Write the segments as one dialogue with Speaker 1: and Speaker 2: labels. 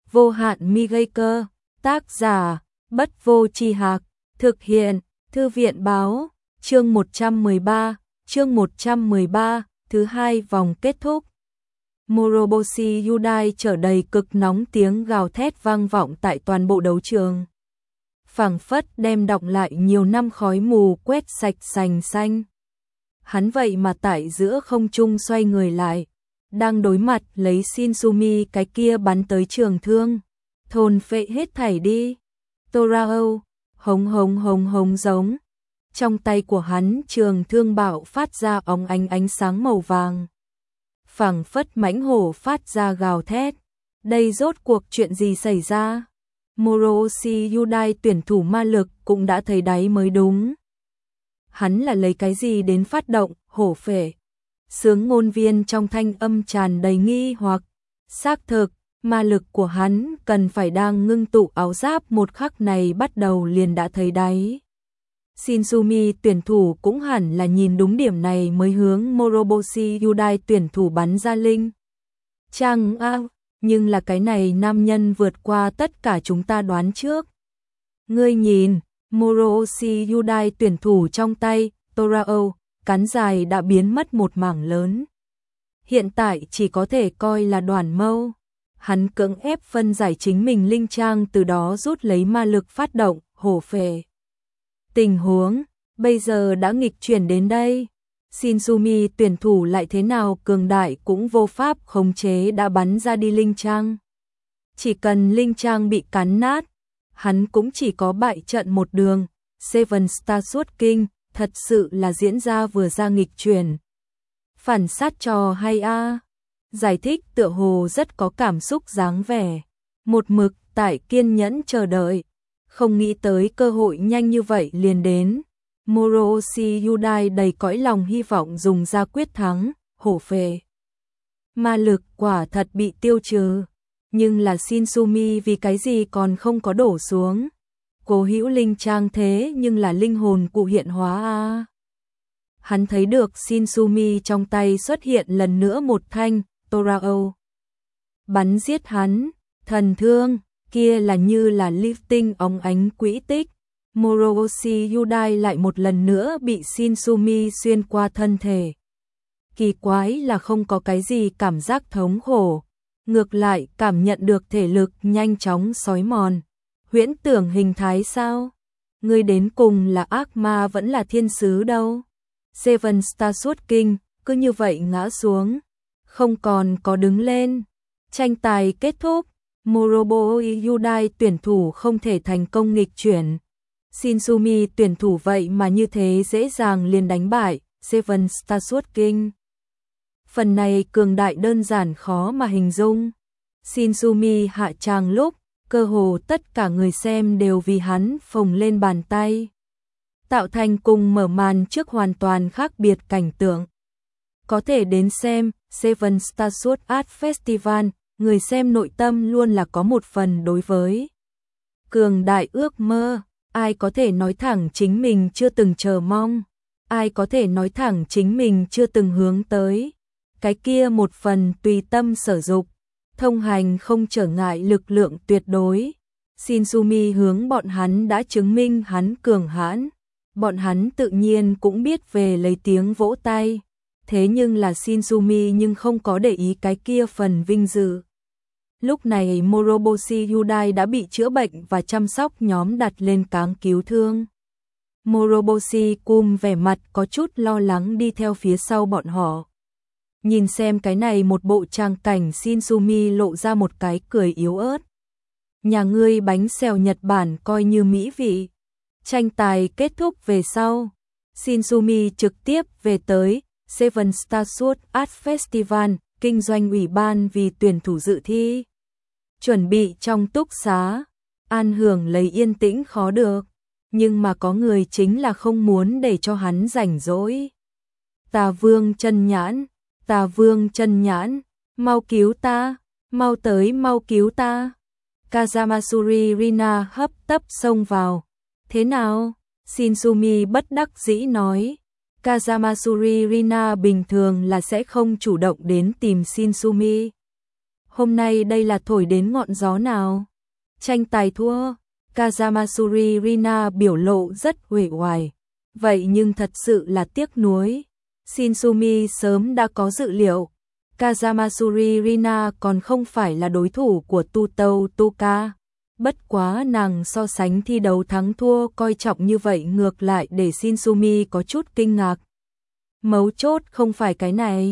Speaker 1: vô hạn mi gây cơ, tác giả, Bất Vô Tri Hạc, thực hiện, Thư viện báo, chương 113, thứ hai vòng kết thúc. Moroboshi Yudai trở đầy cực nóng, tiếng gào thét vang vọng tại toàn bộ đấu trường. Phảng phất đem đọng lại nhiều năm khói mù quét sạch sành xanh. Hắn vậy mà tại giữa không trung xoay người lại, đang đối mặt lấy Shinsumi cái kia bắn tới trường thương. Thôn phệ hết thảy đi. Torao, hống hống hống hống giống. Trong tay của hắn trường thương bạo phát ra óng ánh sáng màu vàng. Phảng phất mãnh hổ phát ra gào thét. Đây rốt cuộc chuyện gì xảy ra? Moroboshi Yudai tuyển thủ ma lực cũng đã thấy đáy mới đúng. Hắn là lấy cái gì đến phát động hổ phệ? Sướng ngôn viên trong thanh âm tràn đầy nghi hoặc. Xác thực, ma lực của hắn cần phải đang ngưng tụ áo giáp một khắc này bắt đầu liền đã thấy đáy. Shinsumi tuyển thủ cũng hẳn là nhìn đúng điểm này mới hướng Moroboshi Yudai tuyển thủ bắn ra linh. Chăng nhưng là cái này nam nhân vượt qua tất cả chúng ta đoán trước. Ngươi nhìn, Moroboshi Yudai tuyển thủ trong tay, Torao, cán dài đã biến mất một mảng lớn. Hiện tại chỉ có thể coi là đoàn mâu. Hắn cưỡng ép phân giải chính mình linh trang, từ đó rút lấy ma lực phát động, hổ phệ. Tình huống bây giờ đã nghịch chuyển đến đây. Shinsumi tuyển thủ lại thế nào cường đại cũng vô pháp khống chế đã bắn ra đi linh trang. Chỉ cần linh trang bị cắn nát, hắn cũng chỉ có bại trận một đường. Seven Star Sword King thật sự là diễn ra vừa ra nghịch chuyển. Phản sát trò hay a. Giải thích tựa hồ rất có cảm xúc dáng vẻ. Một mực tại kiên nhẫn chờ đợi. Không nghĩ tới cơ hội nhanh như vậy liền đến. Moroboshi Yudai đầy cõi lòng hy vọng dùng ra quyết thắng, hổ phệ. Ma lực quả thật bị tiêu trừ. Nhưng là Shinsumi vì cái gì còn không có đổ xuống. Cố hữu linh trang thế nhưng là linh hồn cụ hiện hóa a. Hắn thấy được Shinsumi trong tay xuất hiện lần nữa một thanh Torao. Bắn giết hắn, thần thương, kia là như là lifting óng ánh quỹ tích. Moroboshi Yudai lại một lần nữa bị Shinsumi xuyên qua thân thể. Kỳ quái là không có cái gì cảm giác thống khổ. Ngược lại cảm nhận được thể lực nhanh chóng xói mòn. Huyễn tưởng hình thái sao? Ngươi đến cùng là ác ma vẫn là thiên sứ đâu? Seven Star Sword King cứ như vậy ngã xuống. Không còn có đứng lên. Tranh tài kết thúc. Moroboshi Yudai tuyển thủ không thể thành công nghịch chuyển. Shinsumi tuyển thủ vậy mà như thế dễ dàng liền đánh bại Seven Star Sword King. Phần này cường đại đơn giản khó mà hình dung. Shinsumi hạ tràng lúc, cơ hồ tất cả người xem đều vì hắn phồng lên bàn tay. Tạo thành cùng mở màn trước hoàn toàn khác biệt cảnh tượng. Có thể đến xem Seven Star Sword Art Festival, người xem nội tâm luôn là có một phần đối với cường đại ước mơ. Ai có thể nói thẳng chính mình chưa từng chờ mong, ai có thể nói thẳng chính mình chưa từng hướng tới. Cái kia một phần tùy tâm sở dục, thông hành không trở ngại lực lượng tuyệt đối. Shinsumi hướng bọn hắn đã chứng minh hắn cường hãn, bọn hắn tự nhiên cũng biết về lấy tiếng vỗ tay. Thế nhưng là Shinsumi nhưng không có để ý cái kia phần vinh dự. Lúc này Moroboshi Yudai đã bị chữa bệnh và chăm sóc nhóm đặt lên cáng cứu thương. Moroboshi Kum vẻ mặt có chút lo lắng đi theo phía sau bọn họ. Nhìn xem cái này một bộ trang cảnh, Shinsumi lộ ra một cái cười yếu ớt. Nhà ngươi bánh xèo Nhật Bản coi như mỹ vị. Tranh tài kết thúc về sau, Shinsumi trực tiếp về tới Seven Star Sword Art Festival, kinh doanh ủy ban vì tuyển thủ dự thi. Chuẩn bị trong túc xá, an hưởng lấy yên tĩnh khó được, nhưng mà có người chính là không muốn để cho hắn rảnh rỗi. Tà Vương Chân Nhãn, Tà Vương Chân Nhãn, mau cứu ta, mau tới mau cứu ta. Kazamasuri Rina hấp tấp xông vào. Thế nào? Shinsumi bất đắc dĩ nói. Kazamasuri Rina bình thường là sẽ không chủ động đến tìm Shinsumi. Hôm nay đây là thổi đến ngọn gió nào? Tranh tài thua, Kazamisuri Rina biểu lộ rất uể oải. Vậy nhưng thật sự là tiếc nuối. Shinsumi sớm đã có dự liệu. Kazamisuri Rina còn không phải là đối thủ của Tutou Tuka. Bất quá nàng so sánh thi đấu thắng thua coi trọng như vậy ngược lại để Shinsumi có chút kinh ngạc. Mấu chốt không phải cái này.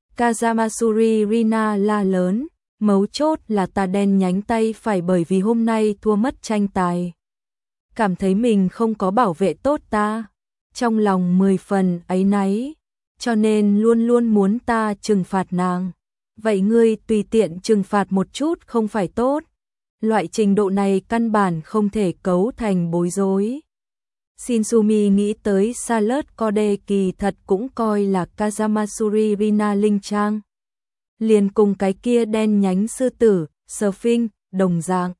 Speaker 1: Kazamisuri Rina la lớn. Mấu chốt là ta đen nhánh tay phải bởi vì hôm nay thua mất tranh tài. Cảm thấy mình không có bảo vệ tốt ta. Trong lòng 10 phần áy náy. Cho nên luôn luôn muốn ta trừng phạt nàng. Vậy ngươi tùy tiện trừng phạt một chút không phải tốt. Loại trình độ này căn bản không thể cấu thành bối rối. Shinsumi nghĩ tới Salad Code kỳ thật cũng coi là Kazamisuri Rina linh trang. Liền cùng cái kia đen nhánh sư tử, Sphinx, đồng dạng.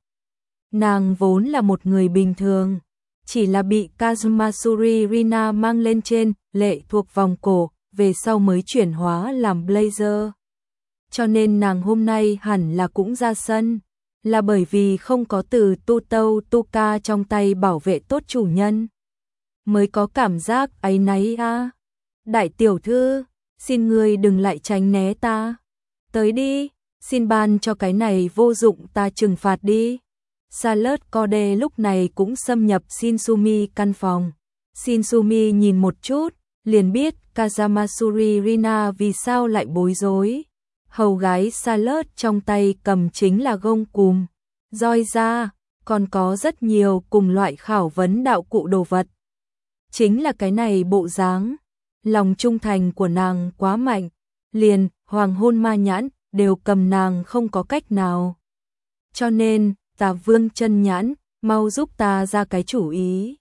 Speaker 1: Nàng vốn là một người bình thường, chỉ là bị Kazamisuri Rina mang lên trên, lệ thuộc vòng cổ, về sau mới chuyển hóa làm Blazer. Cho nên nàng hôm nay hẳn là cũng ra sân, là bởi vì không có từ Tutou Tuka trong tay bảo vệ tốt chủ nhân. Mới có cảm giác áy náy a. Đại tiểu thư, xin ngươi đừng lại tránh né ta. Tới đi, xin ban cho cái này vô dụng ta trừng phạt đi. Salad Code lúc này cũng xâm nhập Shinsumi căn phòng. Shinsumi nhìn một chút, liền biết Kazamisuri Rina vì sao lại bối rối. Hầu gái Salad trong tay cầm chính là gông cùm, roi ra, còn có rất nhiều cùng loại khảo vấn đạo cụ đồ vật. Chính là cái này bộ dáng, lòng trung thành của nàng quá mạnh, liền hoàng hôn ma nhãn đều cầm nàng không có cách nào. Cho nên, ta vương chân nhãn, mau giúp ta ra cái chủ ý.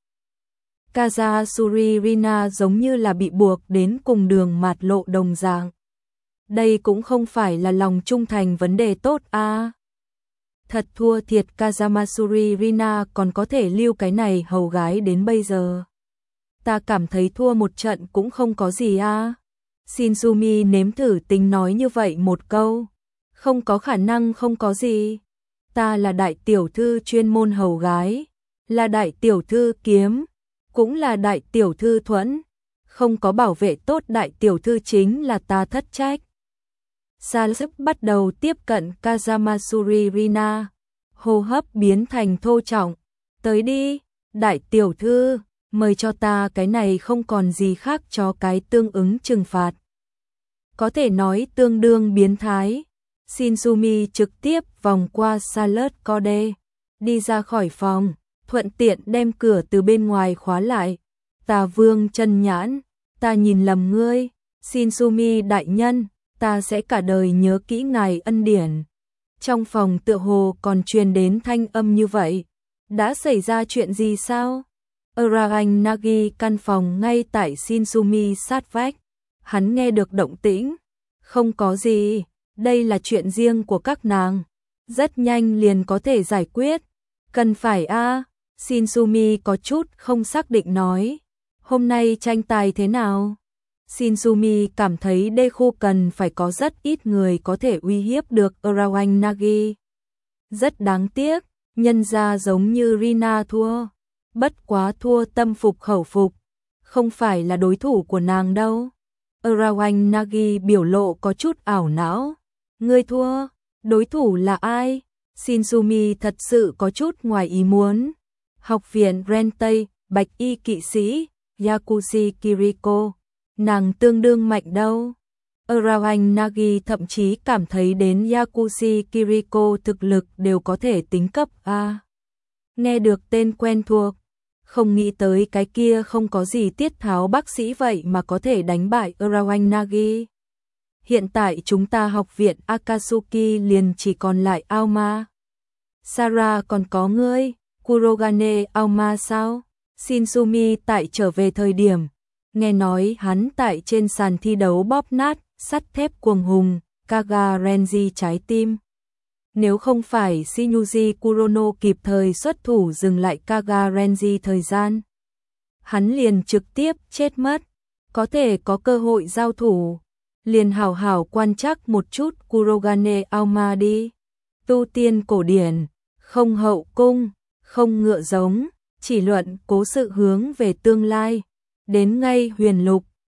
Speaker 1: Kazamisuri Rina giống như là bị buộc đến cùng đường mạt lộ đồng dạng. Đây cũng không phải là lòng trung thành vấn đề tốt a. Thật thua thiệt Kazamisuri Rina còn có thể lưu cái này hầu gái đến bây giờ. Ta cảm thấy thua một trận cũng không có gì a. Shinsumi nếm thử tính nói như vậy một câu. Không có khả năng không có gì. Ta là đại tiểu thư chuyên môn hầu gái, là đại tiểu thư kiếm, cũng là đại tiểu thư thuẫn. Không có bảo vệ tốt đại tiểu thư chính là ta thất trách. Salad bắt đầu tiếp cận Kazamisuri Rina, hô hấp biến thành thô trọng. Tới đi, đại tiểu thư, mời cho ta cái này không còn gì khác cho cái tương ứng trừng phạt. Có thể nói tương đương biến thái. Shinsumi trực tiếp vòng qua Salad Code, đi ra khỏi phòng, thuận tiện đem cửa từ bên ngoài khóa lại. Ta vương chân nhãn, ta nhìn lầm ngươi, Shinsumi đại nhân, ta sẽ cả đời nhớ kỹ ngài ân điển. Trong phòng tựa hồ còn truyền đến thanh âm như vậy. Đã xảy ra chuyện gì sao? Urarang Nagi căn phòng ngay tại Shinsumi sát vách. Hắn nghe được động tĩnh. Không có gì, đây là chuyện riêng của các nàng. Rất nhanh liền có thể giải quyết. Cần phải a. Shinsumi có chút không xác định nói. Hôm nay tranh tài thế nào? Shinsumi cảm thấy đê khu cần phải có rất ít người có thể uy hiếp được Urarang Nagi. Rất đáng tiếc, nhân ra giống như Rina thua. Bất quá thua tâm phục khẩu phục. Không phải là đối thủ của nàng đâu. Urarang Nagi biểu lộ có chút ảo não. Ngươi thua, đối thủ là ai? Shinsumi thật sự có chút ngoài ý muốn. Học viện Rentei, bạch y kỵ sĩ, Yakushi Kiriko. Nàng tương đương mạnh đâu. Urarang Nagi thậm chí cảm thấy đến Yakushi Kiriko thực lực đều có thể tính cấp A. Nghe được tên quen thuộc, không nghĩ tới cái kia không có gì tiết tháo bác sĩ vậy mà có thể đánh bại Urarang Nagi. Hiện tại chúng ta học viện Akatsuki liền chỉ còn lại Aoma. Sarah còn có ngươi, Kurogane Aoma sao? Shinsumi tại trở về thời điểm, nghe nói hắn tại trên sàn thi đấu bóp nát, sắt thép cuồng hùng, Kaga Renji trái tim. Nếu không phải Shinyuji Kurono kịp thời xuất thủ dừng lại Kaga Renji thời gian, hắn liền trực tiếp chết mất, có thể có cơ hội giao thủ. liền hảo hảo quan trắc một chút Kurogane Aoma đi. Tu tiên cổ điển, không hậu cung, không ngựa giống, chỉ luận cố sự hướng về tương lai. Đến ngay huyền lục,